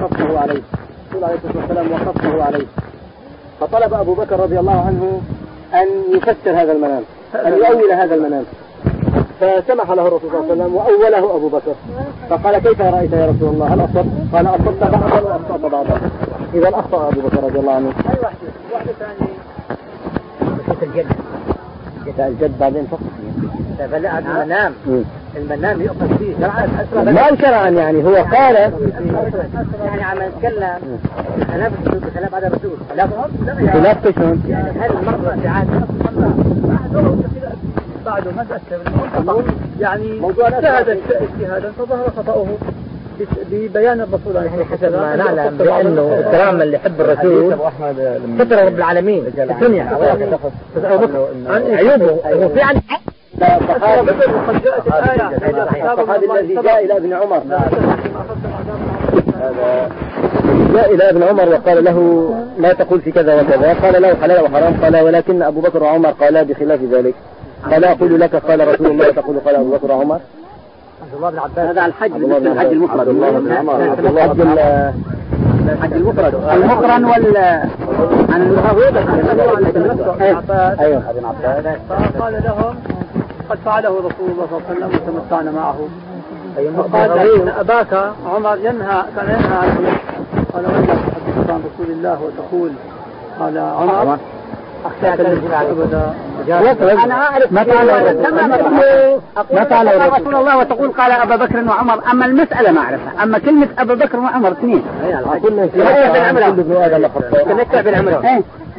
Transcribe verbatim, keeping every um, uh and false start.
وقصه عليه الرسول عليه الصلاة والسلام وقصه عليه، فطلب أبو بكر رضي الله عنه أن يفسر هذا المنام، أن يؤول هذا المنام، فسمح له الرسول صلى الله عليه وسلم وأوله أبو بكر، فقال كيف رأيت يا رسول الله؟ هل أصبت؟ قال أصبت بعضا وأخطأت بعضا. إذا أخطأ أبو بكر رضي الله عنه. أي واحدة واحدة ثانية بشكل الجد جاء الجد بعدين فقط فلا المنام المنام يؤخذ فيه شرعا ما شرعا، يعني هو قال يعني عم يتكلم خلاف خلاف هذا الرسول خلاف شلون؟ يعني هل مرة في عهد بعده ما تأثر يعني موضوع اجتهد اجتهادا فظهر خطأه ببيان الرسول عليه حسب ما نعلم بأنه الكرامة اللي يحب الرسول ستر رب العالمين في الدنيا عن عيوبه وفي عن هذا الذي جاء إلى ابن عمر جاء إلى ابن عمر وقال له لا تقول في كذا وكذا، قال له حلال وحرام، قال ولكن أبو بكر وعمر قالا بخلاف ذلك، قال أقول لك قال رسول الله تقول قال أبو بكر وعمر. هذا الحج الحج المفرد الحج المفرد المقرن وال عن الغويضة أيوه فقال لهم قد فعله رسول الله صلى الله عليه وسلم وتمتعنا معه، وقال إن أباك عمر ينهى كان ينهى عن قال من تحدث عن رسول الله وتقول قال عمر أخشاك أبدا. أنا أعرف ما قال رسول الله وتقول قال أبا بكر وعمر، أما المسألة ما أعرفها، أما كلمة أبا بكر وعمر اثنين كنا في